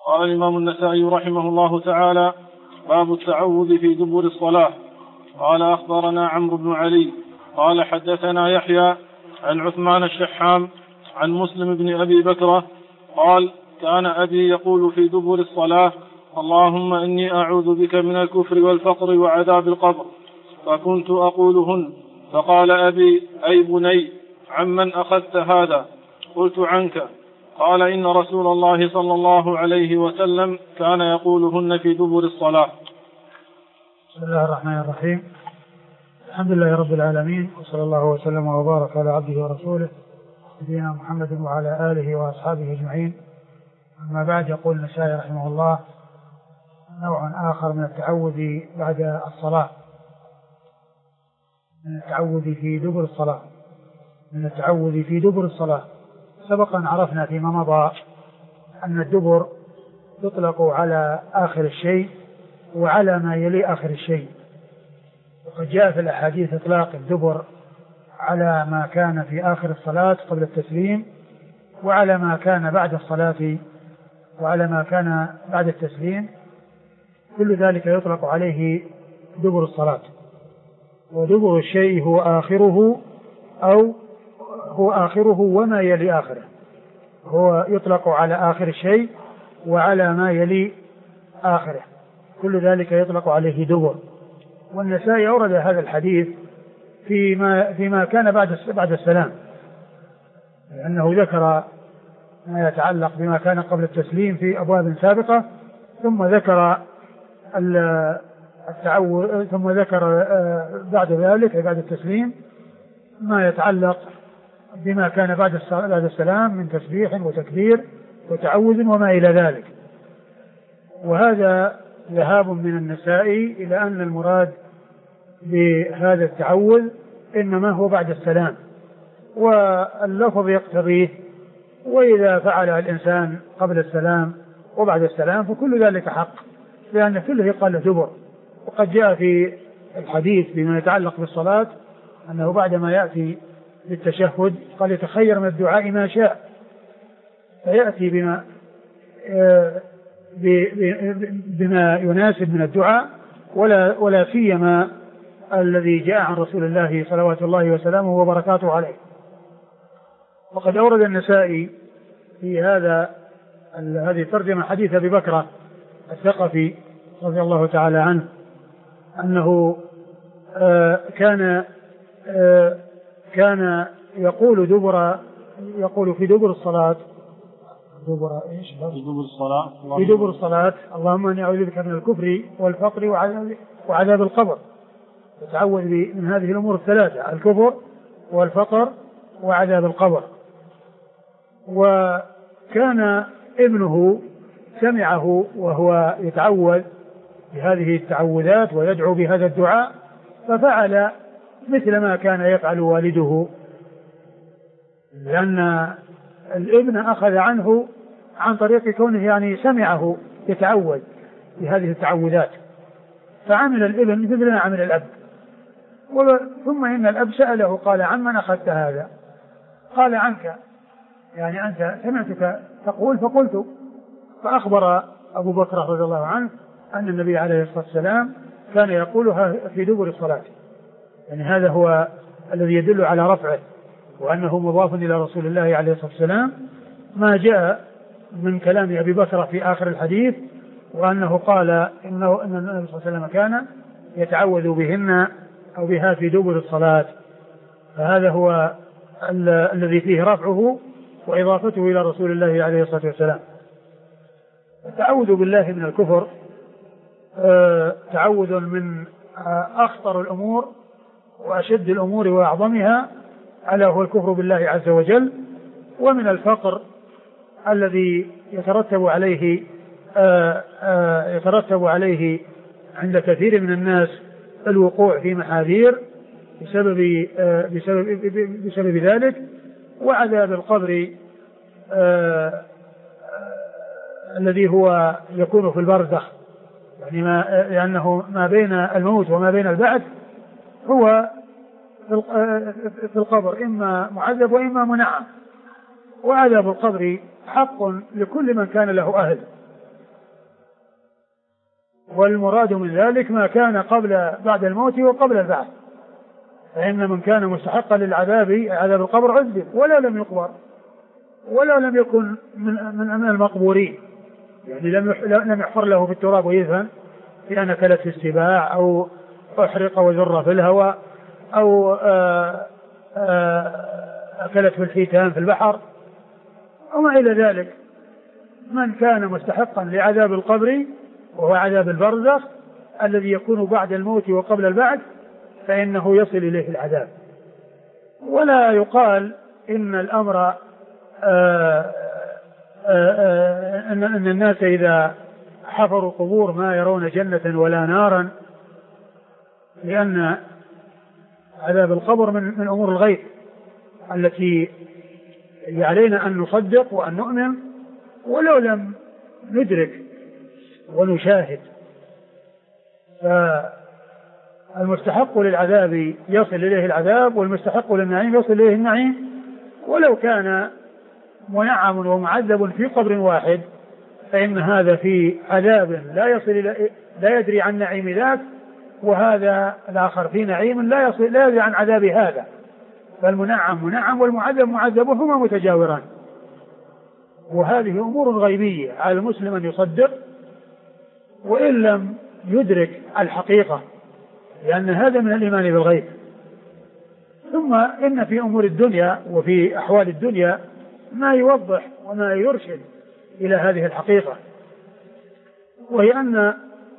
قال الإمام النسائي رحمه الله تعالى: باب التعوذ في دبر الصلاة. قال: أخبرنا عمرو بن علي قال: حدثنا يحيى عن عثمان الشحام عن مسلم بن أبي بكرة قال: كان أبي يقول في دبر الصلاة: اللهم إني أعوذ بك من الكفر والفقر وعذاب القبر، فكنت أقولهن. فقال أبي: أي بني، عمن أخذت هذا؟ قلت: عنك. قال: إن رسول الله صلى الله عليه وسلم كان يقولهن في دبر الصلاة. بسم الله الرحمن الرحيم. الحمد لله رب العالمين، وصلى الله وسلم وبارك على عبده ورسوله نبينا محمد وعلى آله وأصحابه أجمعين. أما بعد، يقول النسائي رحمه الله: نوع آخر من التعوذ بعد الصلاة، من التعوذ في دبر الصلاة. من التعوذ في دبر الصلاة. سبق أن عرفنا فيما مضى أن الدبر يطلق على آخر الشيء وعلى ما يلي آخر الشيء، وقد جاء في الأحاديث إطلاق الدبر على ما كان في آخر الصلاة قبل التسليم، وعلى ما كان بعد الصلاة، وعلى ما كان بعد التسليم. كل ذلك يطلق عليه دبر الصلاة. ودبر الشيء هو آخره، أو هو آخره وما يلي آخره. هو يطلق على آخر الشيء وعلى ما يلي آخره، كل ذلك يطلق عليه دبر. والنسائي أورد هذا الحديث فيما كان بعد السلام، لأنه ذكر ما يتعلق بما كان قبل التسليم في أبواب سابقة، ثم ذكر التعوذ، ثم ذكر بعد ذلك بعد التسليم ما يتعلق بما كان بعد السلام من تسبيح وتكبير وتعوذ وما إلى ذلك. وهذا ذهاب من النسائي إلى أن المراد بهذا التعوذ إنما هو بعد السلام، واللفظ يقتضيه. وإذا فعل الإنسان قبل السلام وبعد السلام فكل ذلك حق، لأن كله قال دبر. وقد جاء في الحديث بما يتعلق بالصلاة أنه بعدما يأتي بالتشهد قال: يتخير من الدعاء ما شاء، فيأتي بما يناسب من الدعاء، ولا سيما الذي جاء عن رسول الله صلوات الله وسلامه وبركاته عليه. وقد أورد النسائي في هذه الترجمة حديث أبي بكرة الثقفي رضي الله تعالى عنه، أنه كان يقول في دبر الصلاة، في دبر الصلاة: اللهم إني أعوذ بك من الكفر والفقر وعذاب القبر. يتعوذ من هذه الأمور الثلاثة: الكفر والفقر وعذاب القبر. وكان ابنه سمعه وهو يتعوذ بهذه التعوذات ويدعو بهذا الدعاء، ففعل مثل ما كان يفعل والده، لأن الابن أخذ عنه عن طريق كونه يعني سمعه يتعوذ بهذه التعوذات، فعمل الابن مثل ما عمل الأب. ثم إن الأب سأله قال: عمن أخذت هذا؟ قال: عنك، يعني أنت سمعتك تقول فقلت. فأخبر أبو بكر رضي الله عنه أن النبي عليه الصلاة والسلام كان يقولها في دبر الصلاة، يعني هذا هو الذي يدل على رفعه وأنه مضاف إلى رسول الله عليه الصلاة والسلام، ما جاء من كلام أبي بكر في آخر الحديث، وأنه قال أن النبي صلى الله عليه وسلم كان يتعوذ بهن أو بها في دبر الصلاة. فهذا هو الذي فيه رفعه وإضافته إلى رسول الله عليه الصلاة والسلام. التعوذ بالله من الكفر تعوذ من أخطر الأمور وأشد الأمور وأعظمها، ألا هو الكفر بالله عز وجل. ومن الفقر الذي يترتب عليه عند كثير من الناس الوقوع في محاذير بسبب ذلك. وعذاب القبر الذي هو يكون في البرزخ، يعني لأنه ما بين الموت وما بين البعث هو في القبر إما معذب وإما منعم. وعذاب القبر حق لكل من كان له أهل، والمراد من ذلك ما كان بعد الموت وقبل البعث، فإن من كان مستحقا للعذاب عذاب القبر عذب ولا لم يقبر ولا لم يكن من المقبورين، يعني لم يحفر له في التراب ويدفن لأن أكلت في السباع أو أحرق وذر في الهواء أو أكلت في الحيتان في البحر وما إلى ذلك. من كان مستحقا لعذاب القبر وهو عذاب البرزخ الذي يكون بعد الموت وقبل البعث فإنه يصل إليه العذاب. ولا يقال إن الأمر أن الناس إذا حفروا قبور ما يرون جنة ولا نارا، لأن عذاب القبر من أمور الغيب التي علينا أن نصدق وأن نؤمن ولو لم ندرك ونشاهد. فالمستحق للعذاب يصل إليه العذاب والمستحق للنعيم يصل إليه النعيم، ولو كان منعم ومعذب في قبر واحد فإن هذا في عذاب لا يدري عن نعيم ذاك، وهذا الآخر في نعيم لا يدري عن عذاب هذا. فالمنعم منعم والمعذب معذب وهما متجاوران. وهذه أمور غيبية على المسلم أن يصدق وإن لم يدرك الحقيقة، لأن هذا من الإيمان بالغيب. ثم إن في أمور الدنيا وفي أحوال الدنيا ما يوضح وما يرشد إلى هذه الحقيقة، وهي أن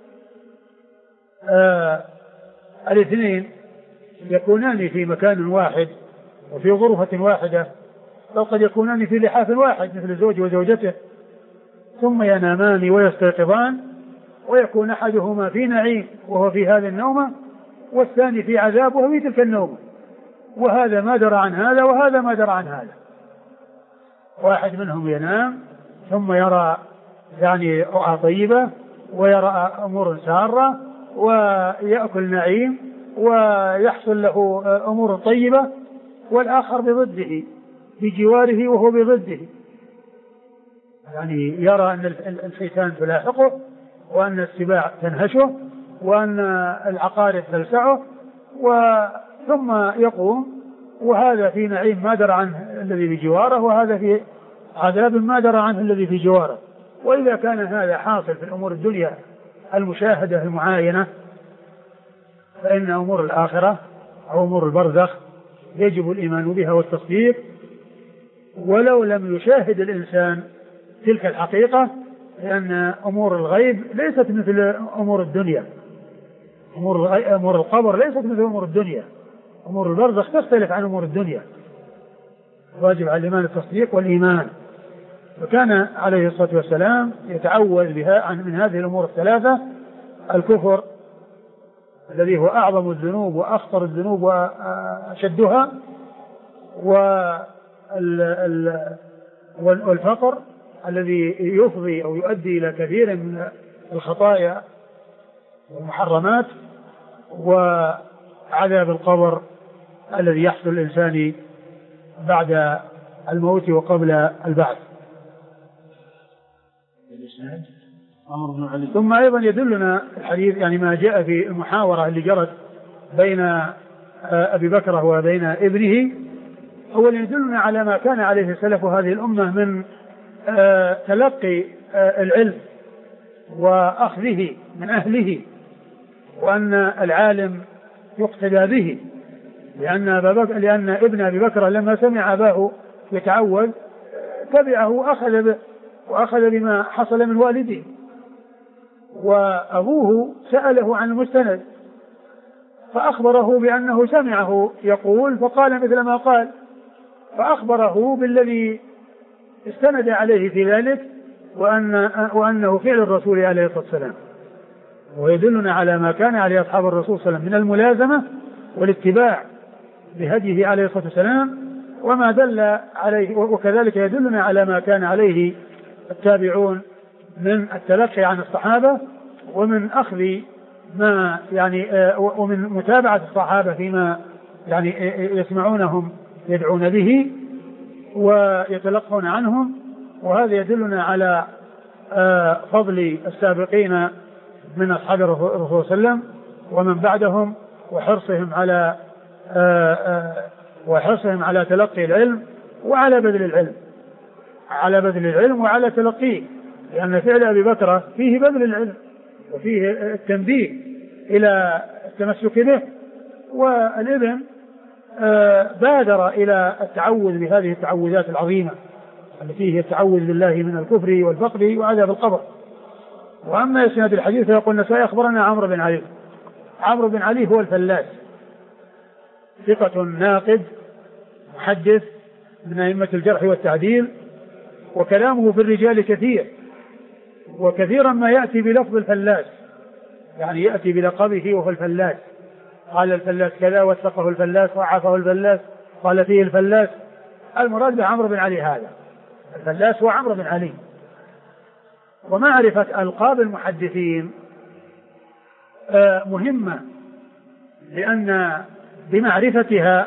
الاثنين يكونان في مكان واحد وفي غرفة واحدة، بل قد يكونان في لحاف واحد مثل الزوج وزوجته، ثم ينامان ويستيقظان ويكون أحدهما في نعيم وهو في هذه النومة والثاني في عذاب وهو في تلك النومة، وهذا ما درى عن هذا وهذا ما درى عن هذا. واحد منهم ينام ثم يرى يعني رؤى طيبة ويرى أمور سارة ويأكل نعيم ويحصل له أمور طيبة، والآخر بضده بجواره وهو بضده، يعني يرى أن الحيتان تلاحقه وأن السباع تنهشه وأن العقارب تلسعه، ثم يقوم وهذا في نعيم ما درى عنه الذي بجواره وهذا في عذاب ما درى عنه الذي في جواره. وإذا كان هذا حاصل في الأمور الدنيا المشاهدة المعاينة، فإن أمور الآخرة أو أمور البرزخ يجب الإيمان بها والتصديق ولو لم يشاهد الإنسان تلك الحقيقة، لأن أمور الغيب ليست مثل أمور الدنيا. أمور القبر ليست مثل أمور الدنيا، أمور البرزخ تختلف عن أمور الدنيا. واجب على الإيمان التصديق والإيمان. وكان عليه الصلاة والسلام يتعوذ بها من هذه الأمور الثلاثة: الكفر الذي هو أعظم الذنوب وأخطر الذنوب وأشدها، والفقر الذي يفضي أو يؤدي إلى كثير من الخطايا والمحرمات، وعذاب القبر الذي يحصل الإنسان بعد الموت وقبل البعث. ثم أيضا يدلنا الحديث يعني ما جاء في المحاورة اللي جرت بين أبي بكر وبين ابنه، هو اللي يدلنا على ما كان عليه سلف هذه الأمة من تلقي العلم وأخذه من أهله، وأن العالم يقتدى به، لأن ابن أبي بكر لما سمع أباه يتعوذ تبعه وأخذ بما حصل من والده. وأبوه سأله عن المستند فأخبره بأنه سمعه يقول فقال مثل ما قال، فأخبره بالذي استند عليه في ذلك وأنه فعل الرسول عليه الصلاة والسلام. ويدلنا على ما كان عليه أصحاب الرسول صلى الله عليه وسلم من الملازمة والاتباع بهديه عليه الصلاة والسلام وما دل عليه، وكذلك يدلنا على ما كان عليه التابعون من التلقي عن الصحابة ومن أخذ ما يعني ومن متابعة الصحابة فيما يعني يسمعونهم يدعون به ويتلقون عنهم. وهذا يدلنا على فضل السابقين من أصحاب الرسول صلى الله عليه وسلم ومن بعدهم، وحرصهم على تلقي العلم وعلى بذل العلم وعلى تلقيه، لأن فعل أبي بكر فيه بذل العلم وفيه التنبيه إلى التمسك به. والابن بادر إلى التعوذ بهذه التعوذات العظيمة التي هي التعوذ بالله من الكفر والفقر وعذاب القبر. وأما إسناد الحديث فيقول النسائي أخبرنا عمرو بن علي. عمرو بن علي هو الفلاس، ثقة ناقد محدث من أئمة الجرح والتعديل، وكلامه في الرجال كثير، وكثيرا ما يأتي بلفظ الفلاس، يعني يأتي بلقبه وهو الفلاس، قال الفلاس كذا، وثقه الفلاس، وعافه الفلاس، قال فيه الفلاس. المراد بعمرو بن علي هذا الفلاس هو عمرو بن علي. ومعرفة ألقاب المحدثين مهمة، لأن بمعرفتها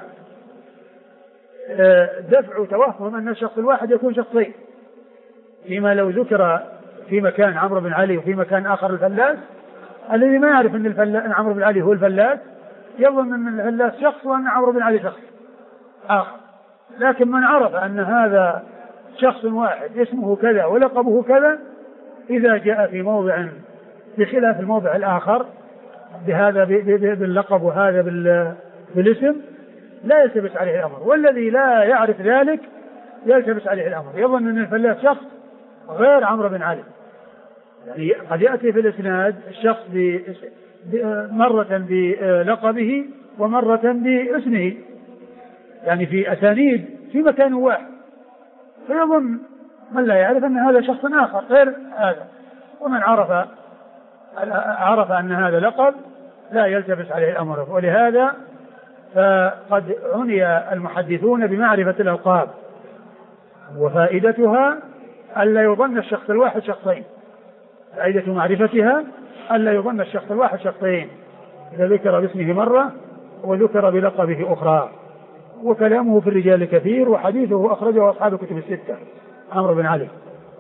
دفع توهم أن الشخص الواحد يكون شخصين، فيما لو ذكر في مكان عمرو بن علي وفي مكان آخر الفلاس، الذي ما يعرف أن عمرو بن علي هو الفلاس يظن أن الفلاس شخص وأن عمرو بن علي شخص آخر. لكن من عرف أن هذا شخص واحد اسمه كذا ولقبه كذا، إذا جاء في موضع بخلاف الموضع الآخر بهذا باللقب وهذا بالاسم لا يلتبس عليه الأمر، والذي لا يعرف ذلك يلتبس عليه الأمر، يظن أن الفلاس شخص غير عمرو بن علي. يعني قد يأتي في الإسناد الشخص مرة بلقبه ومرة باسمه، يعني في أسانيد في مكان واحد، فيظن من لا يعرف أن هذا شخص آخر غير هذا، ومن عرف أن هذا لقب لا يلتبس عليه الأمر. ولهذا فقد عني المحدثون بمعرفة الألقاب، وفائدتها ألا يظن الشخص الواحد شخصين، فائدة معرفتها ألا يظن الشخص الواحد شخصين، إذا ذكر باسمه مرة وذكر بلقبه أخرى. وكلامه في الرجال كثير، وحديثه أخرجه أصحاب الكتب الستة. عمرو بن علي.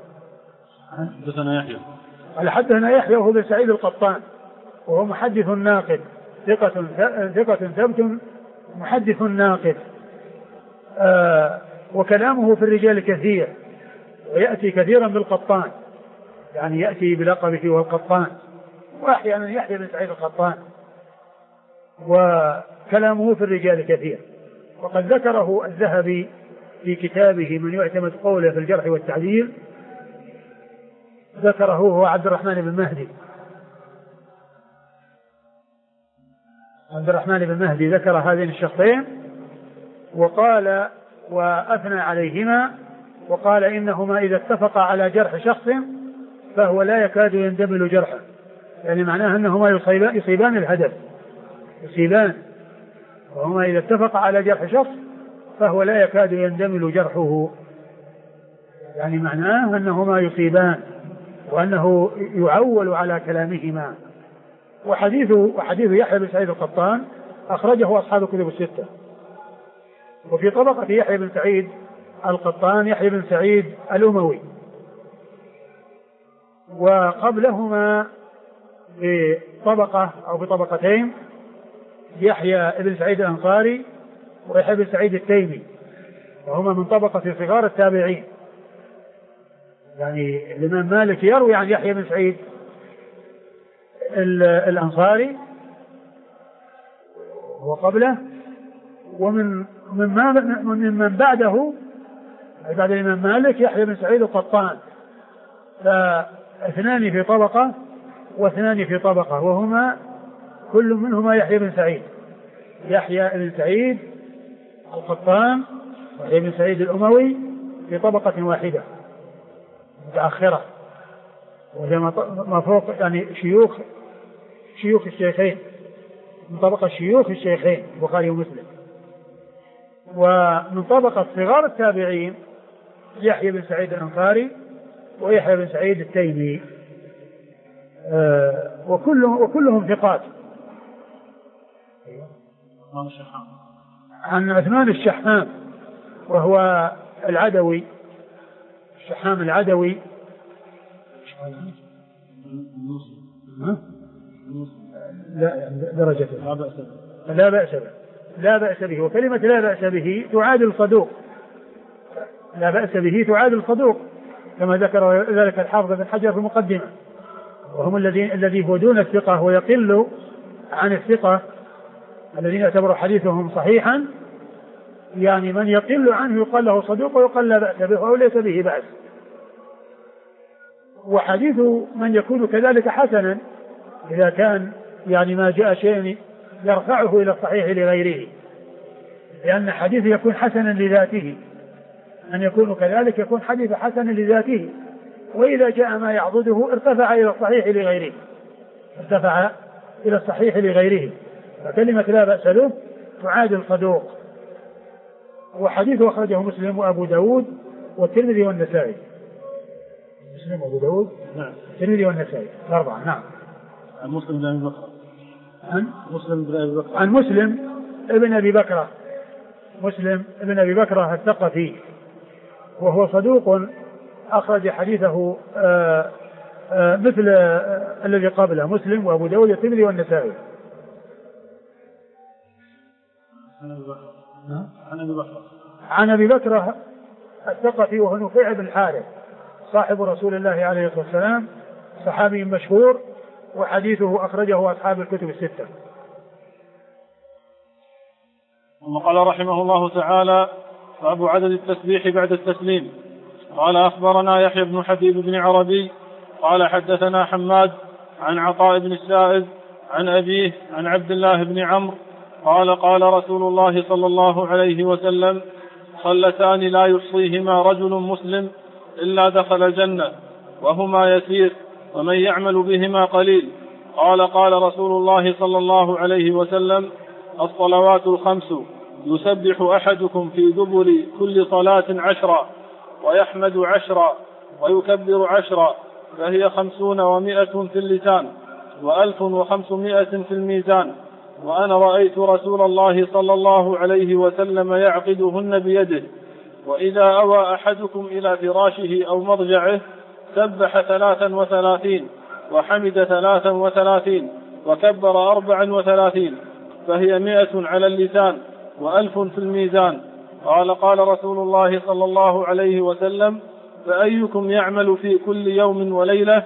حدثنا يحيى وهو بن سعيد القطان، وهو محدث ناقد، ثقة ثبت محدث ناقد، وكلامه في الرجال كثير، ويأتي كثيرا بالقطان، يعني يأتي بلقبه والقطان، وأحيانا يحيى بن سعيد القطان، وكلامه في الرجال كثير. وقد ذكره الذهبي في كتابه من يعتمد قوله في الجرح والتعديل، ذكره هو عبد الرحمن بن مهدي. عبد الرحمن بن مهدي ذكر هذين الشخصين وقال وأثنى عليهما، وقال إنهما إذا اتفقا على جرح شخص فهو لا يكاد يندمل جرحه، يعني معناه أنهما يصيبان الهدف، يصيبان، وهما إذا اتفقا على جرح شخص فهو لا يكاد يندمل جرحه، يعني معناه أنهما يصيبان وأنه يعول على كلامهما. وحديث يحيى بن سعيد القطان أخرجه أصحاب الكتب الستة. وفي طبقة يحيى بن سعيد القطان يحيى بن سعيد الأموي، وقبلهما بطبقة أو بطبقتين يحيى بن سعيد الأنصاري ويحيى بن سعيد التيمي، وهما من طبقة صغار التابعين. يعني الإمام مالك يروي عن يحيى بن سعيد الأنصاري وقبله، ومن بعده بعد الإمام مالك يحيى بن سعيد القطان، فاثنان في طبقة واثنان في طبقة، وهما كل منهما يحيى بن سعيد، يحيى بن سعيد القطان ويحيى بن سعيد الأموي في طبقة واحدة متأخرة، وهي ما فوق يعني شيوخ الشيخين، من طبقة شيوخ الشيخين البخاري ومسلم. ومن طبقة صغار التابعين يحيى بن سعيد الأنصاري ويحيى بن سعيد التيمي، وكلهم ثقات. عن عثمان الشحام وهو العدوي، الشحام العدوي لا درجته لا بأس به. وكلمة لا بأس به تعادل الصدوق، لا بأس به تعادل الصدوق كما ذكر ذلك الحافظ بن حجر في المقدمة. وهم الذي هو دون الثقة ويقل عن الثقة الذين يعتبر حديثهم صحيحا، يعني من يقل عنه يقال له صدوق ويقال لا بأس به أو ليس به بأس. وحديث من يكون كذلك حسنا إذا كان يعني ما جاء شيء يرفعه إلى الصحيح لغيره، لأن حديث يكون حسنا لذاته، أن يكون كذلك يكون حديث حسنا لذاته، وإذا جاء ما يعضده ارتفع إلى الصحيح لغيره. فكلمة لا بأس له تعادل صدوق. وحديثه أخرجه مسلم وأبو داود والترمذي والنسائي. مسلم وأبو داود الترمذي والنسائي الأربعة. نعم. عن مسلم بن أبي بكر. عن مسلم ابن أبي بكر. مسلم ابن أبي بكر الثقفي، وهو صدوق أخرج حديثه مثل الذي قبله مسلم وأبو داود والترمذي والنسائي. عن أبي بكر الثقفي وهو نفيع بن الحارث صاحب رسول الله عليه الصلاة والسلام، صحابي مشهور، وحديثه أخرجه أصحاب الكتب الستة. ثم قال رحمه الله تعالى: باب عدد التسبيح بعد التسليم. قال أخبرنا يحيى بن حبيب بن عربي قال حدثنا حماد عن عطاء بن السائب عن أبيه عن عبد الله بن عمرو قال قال رسول الله صلى الله عليه وسلم: خلتان لا يحصيهما رجل مسلم إلا دخل الجنة، وهما يسير ومن يعمل بهما قليل. قال رسول الله صلى الله عليه وسلم: الصلوات الخمس يسبح أحدكم في دبر كل صلاة 10 ويحمد 10 ويكبر 10، فهي 50 و100 في اللسان و1500 في الميزان. وأنا رأيت رسول الله صلى الله عليه وسلم يعقدهن بيده. وإذا أوى أحدكم إلى فراشه أو مضجعه سبح 33 وحمد 33 وكبر 34، فهي 100 على اللسان و1000 في الميزان. قال رسول الله صلى الله عليه وسلم: فأيكم يعمل في كل يوم وليلة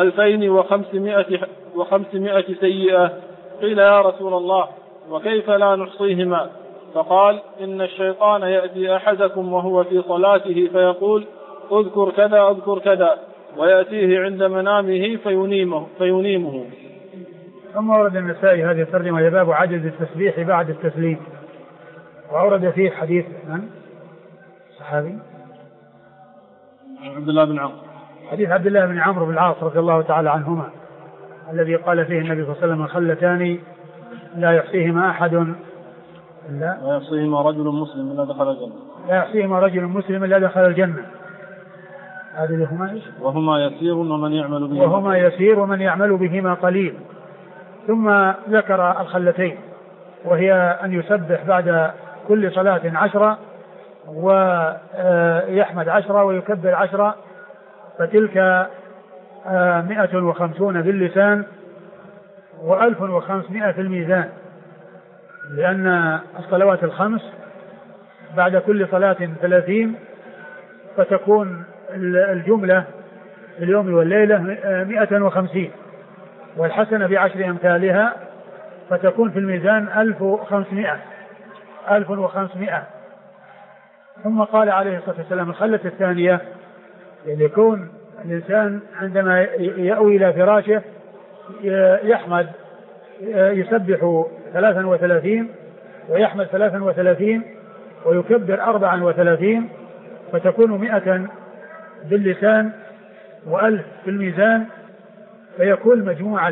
2500 سيئة؟ قيل: يا رسول الله، وكيف لا نحصيهما؟ فقال: إن الشيطان يأتي أحدكم وهو في صلاته فيقول: اذكر كذا اذكر كذا، ويأتيه عند منامه فينيمه. ثم ورد النسائي هذه الترجمة لباب عدد التسبيح بعد التسليم، وأورد فيه حديث من صحابي عبد الله بن عمرو، حديث عبد الله بن عمرو بن العاص رضي الله تعالى عنهما، الذي قال فيه النبي صلى الله عليه وسلم: خلتان لا يحصيهما أحد لا يحصيهما رجل مسلم إلا دخل الجنة. لا يحصيهما رجل مسلم إلا دخل الجنة. هذه وهما يسير ومن يعمل بهما قليل. ثم ذكر الخلتين، وهي أن يسبح بعد كل صلاة 10 ويحمد 10 ويكبر 10، فتلك 150 باللسان و1500 في الميزان، لأن الصلوات الخمس بعد كل صلاة 30، فتكون الجملة في اليوم والليلة 150، والحسنة ب10 أمثالها، فتكون في الميزان 1500. ثم قال عليه الصلاة والسلام: الخلة الثانية، يعني يكون الإنسان عندما يأوي إلى فراشه يحمد، يسبح 33 ويحمد 33 ويكبر 34، فتكون 100 باللسان و1000 في الميزان، فيكون مجموع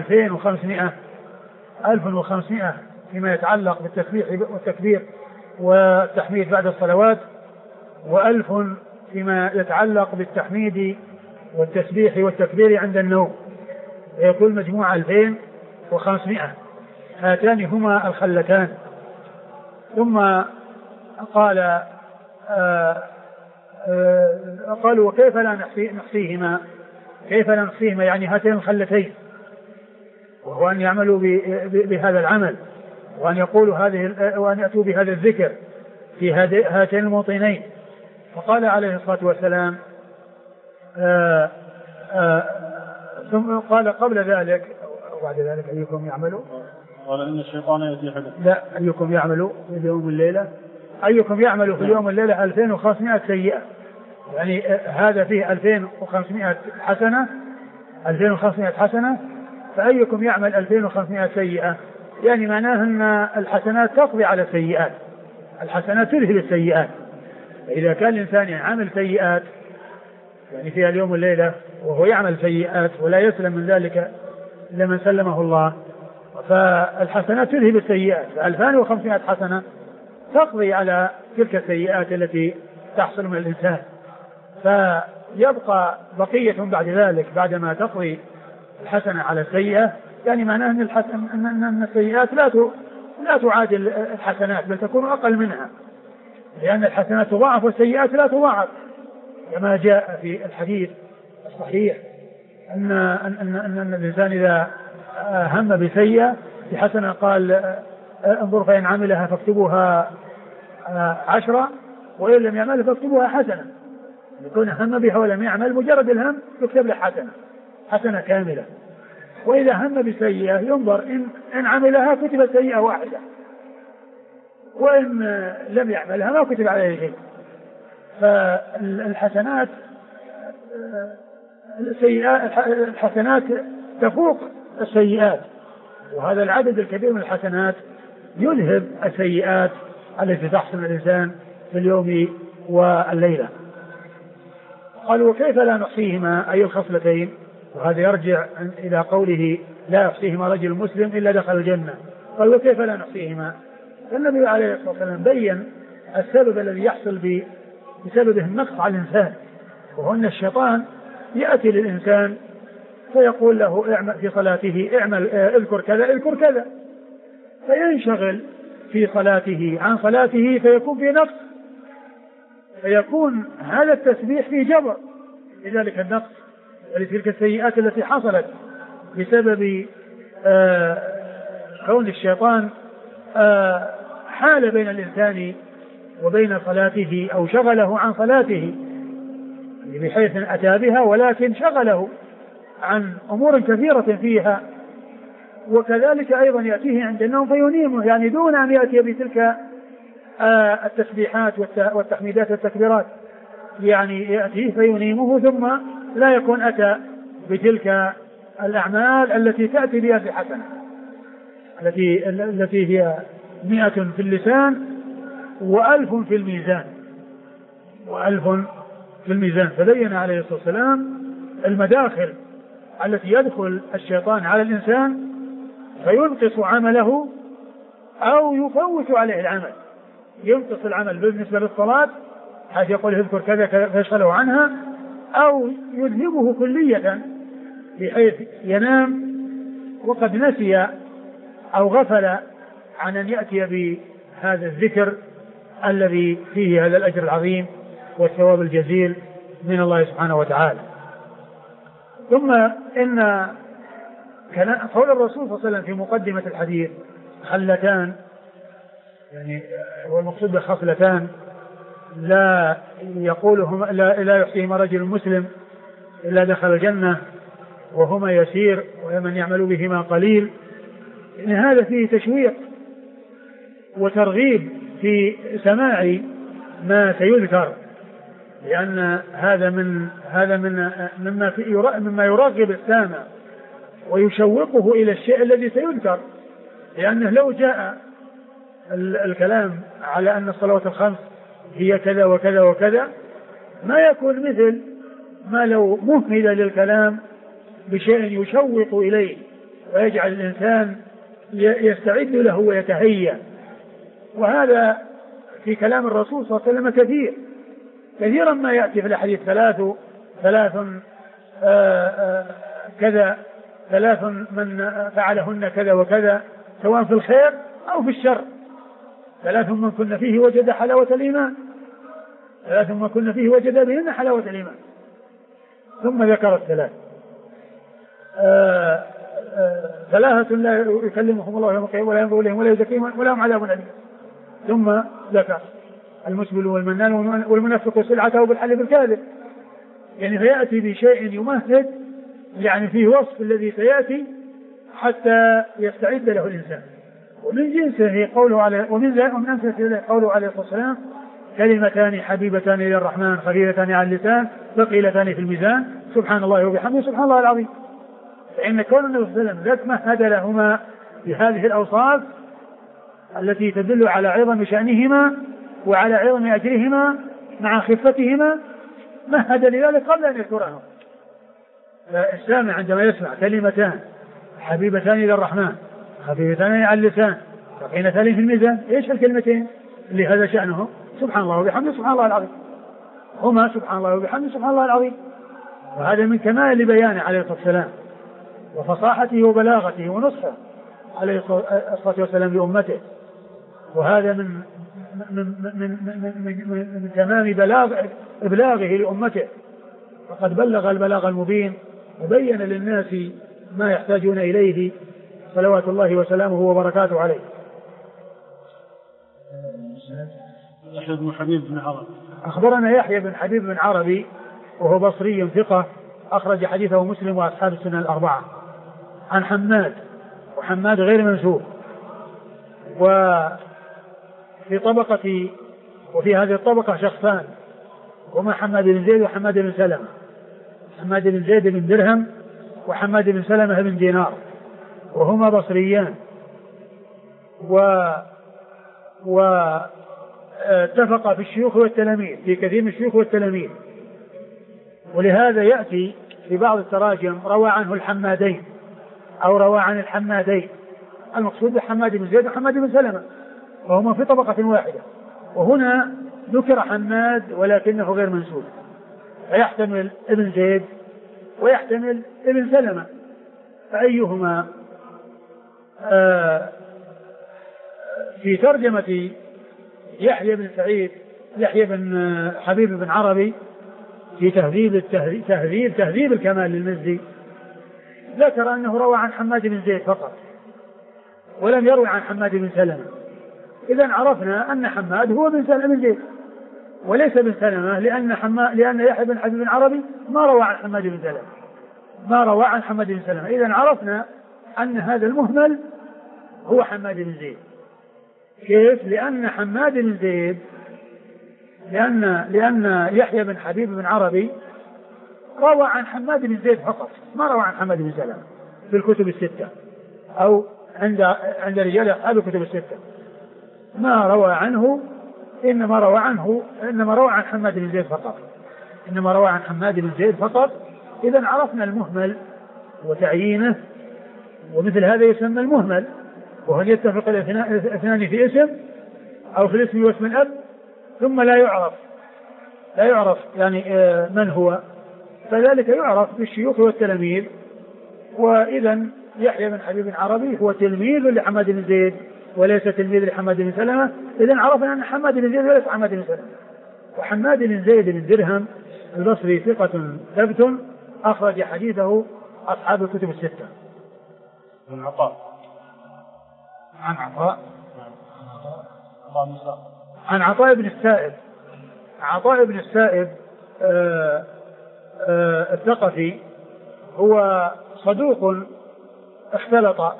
1500 فيما يتعلق بالتسبيح والتكبير والتحميد بعد الصلوات، و1000 فيما يتعلق بالتحميد والتسبيح والتكبير عند النوم، فيكون مجموع 2500. هاتان هما الخلتان. ثم قال قالوا: وكيف لا نحصيهما؟ كيف لا نحصيهما يعني هاتين الخلتين؟ وهو أن يعملوا بهذا العمل، وأن يقولوا وأن يأتوا بهذا الذكر في هاتين الموطنين. فقال عليه الصلاة والسلام ثم قال قبل ذلك وبعد ذلك أيكم يعملوا، قال إن الشيطان يأتي حدث، لا أيكم يعملوا في اليوم الليلة، أيكم يعملوا في اليوم الليلة 2500 سيئة، يعني هذا فيه 2500 حسنة، 2500 حسنة، فأيكم يعمل 2500 سيئة، يعني معناه أن الحسنات تقضي على السيئات، الحسنات تذهب السيئات. إذا كان الإنسان يعمل سيئات يعني فيها اليوم والليلة وهو يعمل سيئات ولا يسلم من ذلك إلا من سلمه الله، فالحسنات تذهب السيئات، 2500 حسنة تقضي على تلك السيئات التي تحصل من الإنسان، فيبقى بقية بعد ذلك بعدما تقضي الحسنة على السيئة، يعني معناه أن السيئات لا تعادل الحسنات بل تكون أقل منها، لأن الحسنات تضاعف والسيئات لا تضاعف، كما جاء في الحديث الصحيح أن الإنسان إذا هم بسيئة بحسنة قال انظر فإن عملها فاكتبوها 10، وإن لم يعمل فاكتبوها حسنة. يكون هم بها ولم يعمل مجرد الهم يكتب له حسنة كاملة. وإذا هم بسيئة ينظر إن عملها كتب سيئة واحدة، وإن لم يعملها ما كتب عليه شيء. فالحسنات الحسنات تفوق السيئات، وهذا العدد الكبير من الحسنات يذهب السيئات التي تحصل من الإنسان في اليوم والليلة. قالوا وكيف لا نحصيهما أي الخصلتين؟ وهذا يرجع إلى قوله لا يحصيهما رجل مسلم إلا دخل الجنة. قالوا وكيف لا نحصيهما؟ فالنبي عليه الصلاة والسلام بين السبب الذي يحصل بسببه النقص على الإنسان، وهو أن الشيطان يأتي للإنسان فيقول له اعمل في صلاته، اذكر كذا، فينشغل في صلاته عن صلاته فيكون في نقص، فيكون هذا التسبيح في جبر لذلك النقص ولتلك السيئات التي حصلت بسبب كون الشيطان حال بين الإنسان وبين صلاته أو شغله عن صلاته بحيث أتى بها ولكن شغله عن أمور كثيرة فيها. وكذلك أيضا يأتيه عند النوم فينيمه، يعني دون أن يأتي بتلك التسبيحات والتحميدات والتكبيرات، يعني يأتيه فينيمه ثم لا يكون أتى بتلك الأعمال التي تأتي بها في حسنة، التي هي 100 في اللسان و1000 في الميزان، فبين عليه الصلاة والسلام المداخل التي يدخل الشيطان على الإنسان فينقص عمله أو يفوت عليه العمل. ينقص العمل بالنسبة للصلاة حيث يقول اذكر كذا فيشغله عنها، أو يذهبه كلية بحيث ينام وقد نسي أو غفل عن أن يأتي بهذا الذكر الذي فيه هذا الأجر العظيم والثواب الجزيل من الله سبحانه وتعالى. ثم إن قول الرسول صلى الله عليه وسلم في مقدمة الحديث خلتان، يعني هو المقصود بخصلتان لا يقولهم لا يحصيهما رجل مسلم إلا دخل الجنة وهما يسير ومن يعمل بهما قليل. إن هذا فيه تشويق وترغيب في سماع ما سيذكر، لأن هذا مما يرغب السامع ويشوقه إلى الشيء الذي سيذكر، لأنه لو جاء الكلام على أن الصلوات الخمس هي كذا وكذا وكذا ما يكون مثل ما لو مهمل للكلام بشيء يشوق إليه ويجعل الإنسان يستعد له ويتهيأ. وهذا في كلام الرسول صلى الله عليه وسلم كثيرا ما يأتي في الحديث ثلاث من فعلهن كذا وكذا سواء في الخير أو في الشر، 3 من كن فيه وجد حلاوة الإيمان، 3 من كن فيه وجد بهن حلاوة الإيمان. ثم ذكر 3 ثلاثة لا يكلمهم الله يوم القيامة ولا ينظر إليهم ولا يزكيهم ولا هم عذاب أليم. ثم ذكر المسبل والمنان والمنفق سلعته بالحلف الكاذب، يعني فيأتي بشيء يمهد يعني فيه وصف الذي سيأتي حتى يستعد له الإنسان. ومن جنسه قوله عليه ومن أمثلة قوله عليه الصلاة والسلام كلمتان حبيبتان إلى الرحمن خفيفتان على اللسان ثقيلتان في الميزان سبحان الله وبحمده سبحان الله العظيم. فإن كون النبي صلى الله عليه وسلم مهد لهما بهذه الأوصاف التي تدل على عظم شأنهما وعلى عظم أجرهما مع خفتهما، مهد لذلك قبل أن يذكرهم. فالسامع عندما يسمع كلمتان حبيبتان إلى الرحمن خفيفتان على اللسان ثقيلتان في الميزان، ايش الكلمتين اللي هذا شأنهم؟ سبحان الله وبحمده سبحان الله العظيم، هما سبحان الله وبحمده سبحان الله العظيم. وهذا من كمال بيانه عليه الصلاة والسلام وفصاحته وبلاغته ونصحه عليه الصلاة والسلام لأمته، وهذا من تمام إبلاغه لأمته، وقد بلغ البلاغ المبين وبين للناس ما يحتاجون إليه صلوات الله وسلامه وبركاته عليه. يحيى بن حبيب بن عربي. أخبرنا يحيى بن حبيب بن عربي وهو بصري ثقة أخرج حديثه مسلم وأصحاب السنن الأربعة، عن حماد، وحماد غير منسوب، وفي هذه الطبقة شخصان هما حماد بن زيد وحماد بن سلمة، حماد بن زيد بن درهم وحماد بن سلمة بن دينار، وهما بصريان، واتفق في الشيوخ والتلاميذ في كثير من الشيوخ والتلاميذ، ولهذا يأتي في بعض التراجم روى عنه الحمادين أو روى عن الحمادين، المقصود بحماد بن زيد وحماد بن سلمة وهما في طبقة واحدة. وهنا ذكر حماد ولكنه غير منسوب، فيحتمل ابن زيد ويحتمل ابن سلمة، فأيهما في ترجمة يحيى بن حبيب بن عربي في تهذيب الكمال للمزي ذكر أنه روى عن حماد بن زيد فقط ولم يروي عن حماد بن سلمة. إذن عرفنا أن حماد هو بن سلمة بن زيد وليس بن سلمة، لأن يحيى بن حبيب بن عربي ما روى عن حماد بن سلمة، ما روى عن حماد بن سلمة. إذن عرفنا أن هذا المهمل هو حماد بن زيد. كيف؟ لأن حماد بن زيد لأن يحيى بن حبيب بن عربي روى عن حماد بن زيد فقط، ما روى عن حماد بن سلمة في الكتب الستة أو عند رجال أصحاب الكتب الستة، ما روى عنه، إنما روى عن حماد بن زيد فقط، إنما روى عن حماد بن زيد فقط. إذن عرفنا المهمل وتعيينه، ومثل هذا يسمى المهمل، وهل يتفق الاثنان في اسم أو في الاسم واسم الأب ثم لا يعرف يعني من هو، فذلك يعرف بالشيوخ والتلاميذ. وإذا يحيى بن حبيب بن عربي هو تلميذ لحماد بن زيد وليس تلميذ لحماد بن سلمة. إذن عرفنا أن حماد بن زيد وليس حماد بن سلمة. وحماد بن زيد بن درهم البصري ثقة ثبت أخرج حديثه أصحاب الكتب الستة. عن عطاء بن السائب. عطاء بن السائب الثقفي هو صدوق اختلط،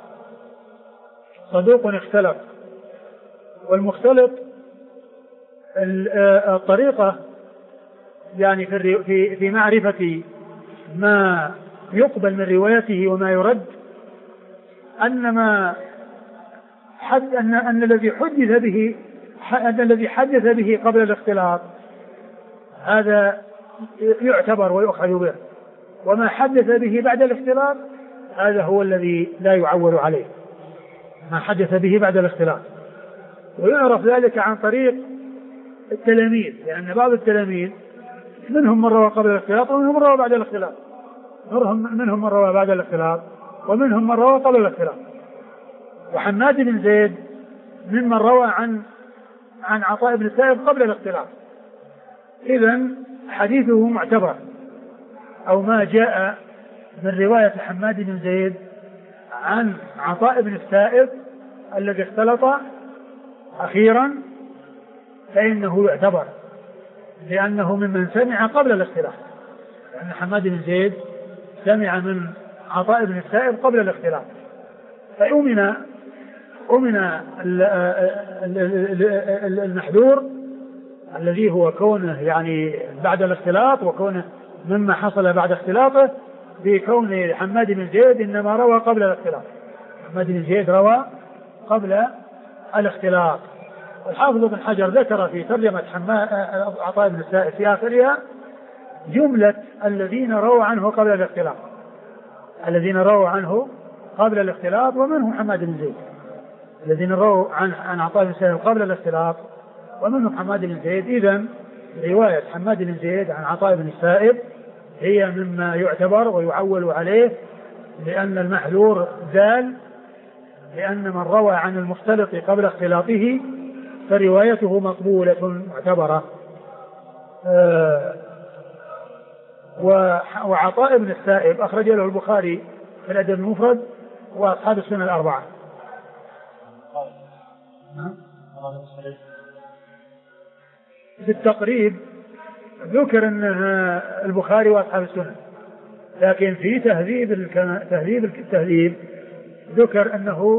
والمختلط الطريقة يعني في معرفة ما يقبل من روايته وما يرد، أن الذي حدث به قبل الاختلاط هذا يعتبر ويؤخذ به، وما حدث به بعد الاختلاط هذا هو الذي لا يعول عليه، ما حدث به بعد الاختلاط. ويعرف ذلك عن طريق التلاميذ، لأن بعض التلاميذ منهم من روى قبل الاختلاط ومنهم من روى بعد الاختلاط، منهم من روى بعد الاختلاط ومنهم من روى قبل الاختلاط. وحماد بن زيد ممن روى عن عطاء بن السائب قبل الاختلاط. إذن حديثه معتبر، أو ما جاء من رواية حماد بن زيد عن عطاء بن السائب الذي اختلط أخيرا فإنه يعتبر، لأنه ممن سمع قبل الاختلاط، لأن حماد بن زيد سمع من عطاء بن السائب قبل الاختلاط، فأمن المحذور الذي هو كونه يعني بعد الاختلاط وكونه مما حصل بعد اختلاطه بكون حماد بن زيد إنما روى قبل الاختلاط. حماد بن زيد روى قبل الاختلاط. والحافظ بن حجر ذكر في ترجمة عطاء بن السائب في آخرها جملة الذين رووا عنه قبل الاختلاط، الذين رووا عنه قبل الاختلاط ومنهم حماد بن زيد، الذين رووا عن عطاء بن السائب قبل الاختلاط ومنهم حماد بن زيد. إذن رواية حماد بن زيد عن عطاء بن السائب هي مما يعتبر ويعول عليه، لأن المحذور زال، لأن من روى عن المختلط قبل اختلاطه فروايته مقبولة معتبرة. وعطاء بن السائب أخرج له البخاري في الأدب المفرد وأصحاب السنن الأربعة. في التقريب ذكر أنها البخاري وأصحاب السنن، لكن في تهذيب ذكر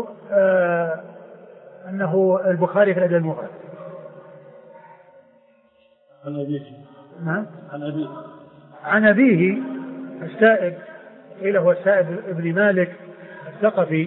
أنه البخاري في الأدب المفرد. عن أبيه السائب قيل هو السائب ابن مالك الثقفي،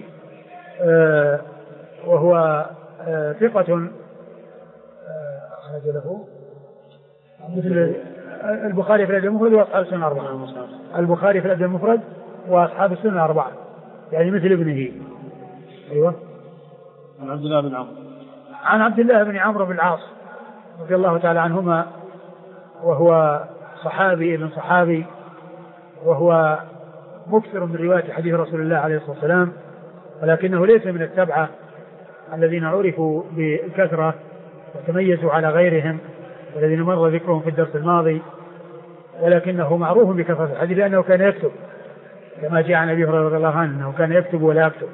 وهو ثقة أخرج له مثل البخاري في الأدب المفرد وأصحاب السنن الأربعة. البخاري في الأدب المفرد وأصحاب السنن الأربعة يعني مثل ابنه. أيوة. عن عبد الله بن عمرو. عن عبد الله بن عمرو بن العاص رضي الله تعالى عنهما، وهو صحابي ابن صحابي، وهو مكثر من رواية حديث رسول الله عليه الصلاة والسلام، ولكنه ليس من السبعة الذين عرفوا بالكثرة وتميزوا على غيرهم والذين مر ذكرهم في الدرس الماضي، ولكنه معروف بكثرة الحديث لأنه كان يكتب، كما جاء عن أبي هريرة رضي الله عنه أنه كان يكتب ولا يكتب.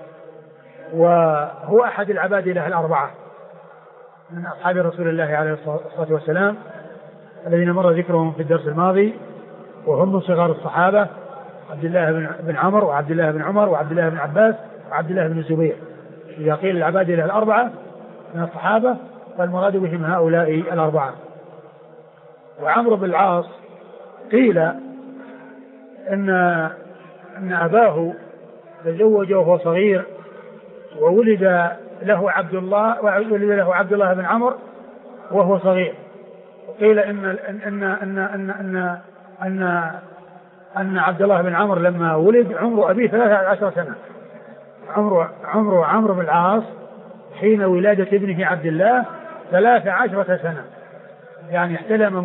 وهو أحد العبادلة الأربعة من أصحاب رسول الله عليه الصلاة والسلام الذين مر ذكرهم في الدرس الماضي، وهم من صغار الصحابة عبد الله بن عمرو وعبد الله بن عمر وعبد الله بن عباس وعبد الله بن الزبير. إذا قيل العبادلة الأربعة من الصحابة فالمراد بهم هؤلاء الأربعة. وعمرو بن العاص قيل إن أباه تزوج وهو صغير وولد له عبد الله بن عمرو وهو صغير. وقيل أن عبد الله بن عمرو لما ولد عمر أبيه 13 سنة. عمرو بن العاص حين ولادة ابنه عبد الله 13 سنة، يعني احتلم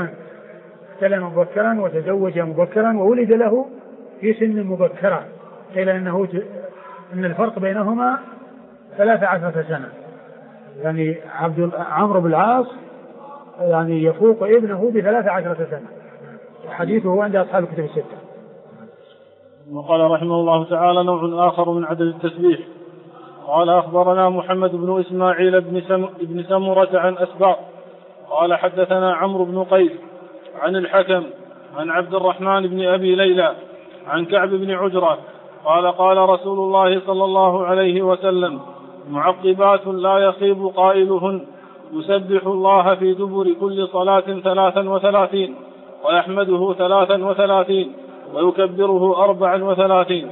مبكرا وتزوج مبكرا وولد له في سن مبكرة. قيل إن الفرق بينهما 13 سنة، يعني عمرو بن العاص يعني يفوق ابنه ب13 سنة. حديثه عند أصحاب الكتب الستة. وقال رحمه الله تعالى نوع آخر من عدد التسبيح. قال أخبرنا محمد بن إسماعيل بن سمرة عن أسباط قال حدثنا عمرو بن قيس عن الحكم عن عبد الرحمن بن أبي ليلى عن كعب بن عجرة قال قال رسول الله صلى الله عليه وسلم معقبات لا يخيب قائلهن يسبح الله في دبر كل صلاة 33 ويحمده 33 ويكبره 34.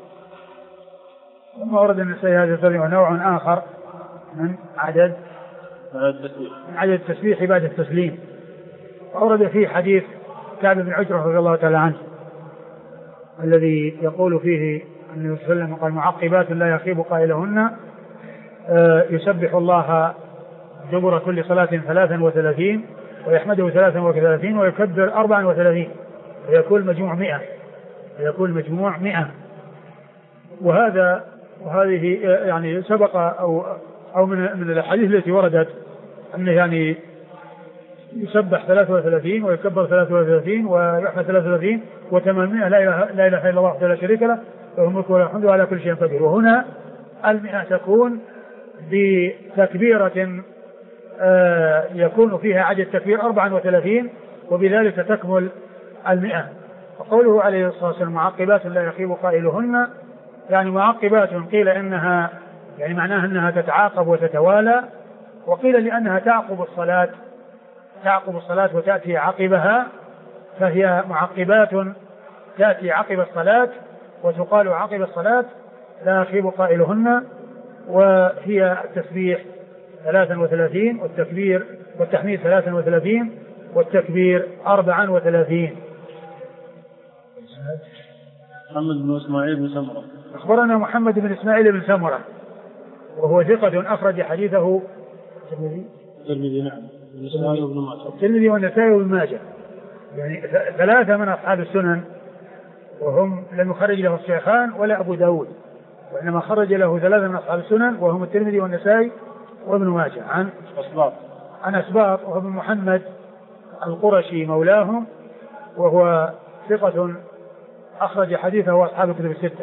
ثم ورد النسائي هذا الترجمة نوع آخر من عدد التسبيح بعد التسليم. أورد فيه حديث كعب بن عجرة رضي الله تعالى عنه الذي يقول فيه النبي صلى الله عليه وسلم قال معقبات لا يخيب قائلهن يسبح الله دبر كل صلاة 33 ويحمده 33 ويكبر 34 ويكون مجموع 100. وهذه يعني سبق أو من الأحاديث التي وردت أنه يعني يسبح 33 ويكبر 33 ويحمد 33 و800 لا إله إلا الله وحده لا شريك له له الملك وله الحمد وعلى كل شيء قدير. وهنا 100 تكون بتكبيرة يكون فيها عدد التكبير 34 وبذلك تكمل 100. وقوله عليه الصلاة والسلام معقبات لا يخيب قائلهن، يعني معقبات قيل إنها يعني معناها أنها تتعاقب وتتوالى، وقيل لأنها تعقب الصلاة وتأتي عقبها، فهي معقبات تأتي عقب الصلاة وتقال عقب الصلاة لا يخيب قائلهن. وهي التسبيح 33 والتكبير والتحميد 33 والتكبير 34. محمد بن إسماعيل بن سمرة. أخبرنا محمد بن إسماعيل بن سمرة وهو ثقة أخرج حديثه الترمذي نعم والنسائي وابن ماجه. الترمذي والنسائي وابن ماجه، يعني 3 من أصحاب السنن، وهم لم يخرج له الشيخان ولا أبو داود، وإنما خرج له 3 من أصحاب السنن وهم الترمذي والنسائي وابن ماجه عن أسباط وهو ابن محمد القرشي مولاهم، وهو ثقة أخرج حديثه أصحاب الكتب الستة.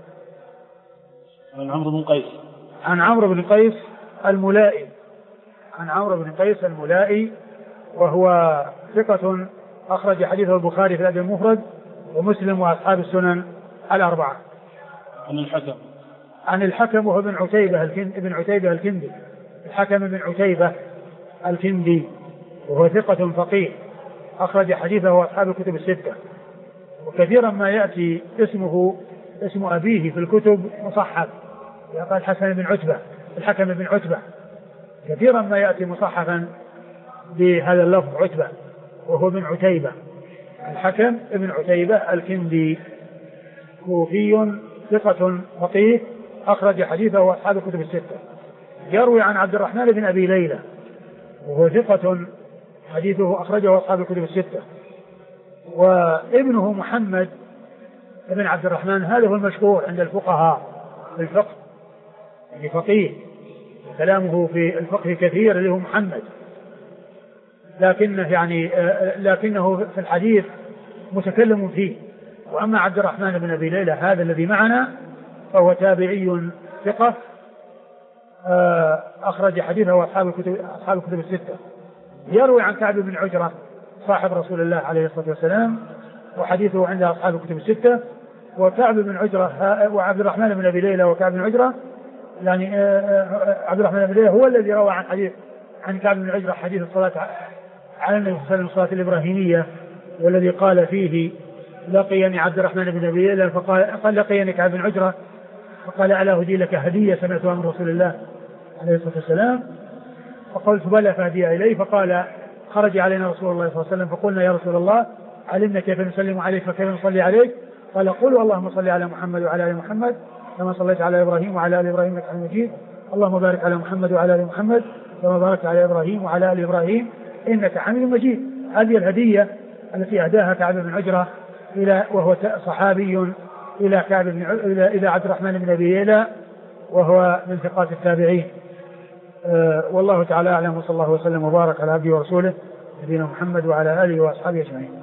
عن عمرو بن قيس. عن عمرو بن قيس الملائي. عن عمرو بن قيس الملائي وهو ثقة أخرج حديثه البخاري في الأدب المفرد ومسلم وأصحاب السنن 4. عن الحكم. عن الحكم وهو ابن عتيبة الكندي. الحكم بن عتيبة الكندي وهو ثقة فقيه أخرج حديثه أصحاب الكتب الستة. وكثيرا ما يأتي اسم أبيه في الكتب مصحف، يقال الحكم بن عتبة، كثيرا ما يأتي مصحفا بهذا اللفظ عتبة، وهو ابن عتيبة. الحكم ابن عتيبة الكندي كوفي ثقة فقيه أخرج حديثه أصحاب الكتب الستة. يروي عن عبد الرحمن بن أبي ليلى وهو ثقة حديثه أخرجه أصحاب الكتب الستة. وابنه محمد بن عبد الرحمن هذا هو المشهور عند الفقهاء في الفقه، يعني فقيه كلامه في الفقه كثير اللي هو محمد، لكنه في الحديث متكلم فيه. وأما عبد الرحمن بن أبي ليلى هذا الذي معنا فهو تابعي ثقة أخرج حديثه أصحاب الكتب الستة. يروي عن كعب بن عجرة صاحب رسول الله عليه الصلاة والسلام وحديثه عند أصحاب الكتب الستة. وكعب بن عجرة وعبد الرحمن بن أبي ليلى وكعب بن عجرة، يعني عبد الرحمن بن أبي ليلى هو الذي روى عن كعب بن عجرة حديث الصلاة على النبي صلى الله عليه وسلم الصلاة الإبراهيمية، والذي قال فيه لقيني عبد الرحمن بن أبي ليلى فقال لقيني كعب بن عجرة فقال ألا أهدي لك هدية سمعتها من رسول الله عليه الصلاة والسلام؟ فقلت بلى فهدي إليه. فقال خرج علينا رسول الله صلى الله عليه وسلم فقلنا يا رسول الله علمنا كيف نسلم عليك فكيف نصلي عليك؟ قال قولوا اللهم صل على محمد وعلى آل محمد كما صليت على إبراهيم وعلى آل إبراهيم إنك حميد مجيد، اللهم بارك على محمد وعلى آل محمد كما باركت على إبراهيم وعلى آل إبراهيم إنك حميد مجيد. هذه الهدية التي أهداها كعب بن عجرة وهو صحابي إلى عبد الرحمن بن أبي ليلى وهو من ثقات التابعين. والله تعالى أعلم، وصلى الله وسلم وبارك على عبده ورسوله نبينا محمد وعلى آله وأصحابه أجمعين.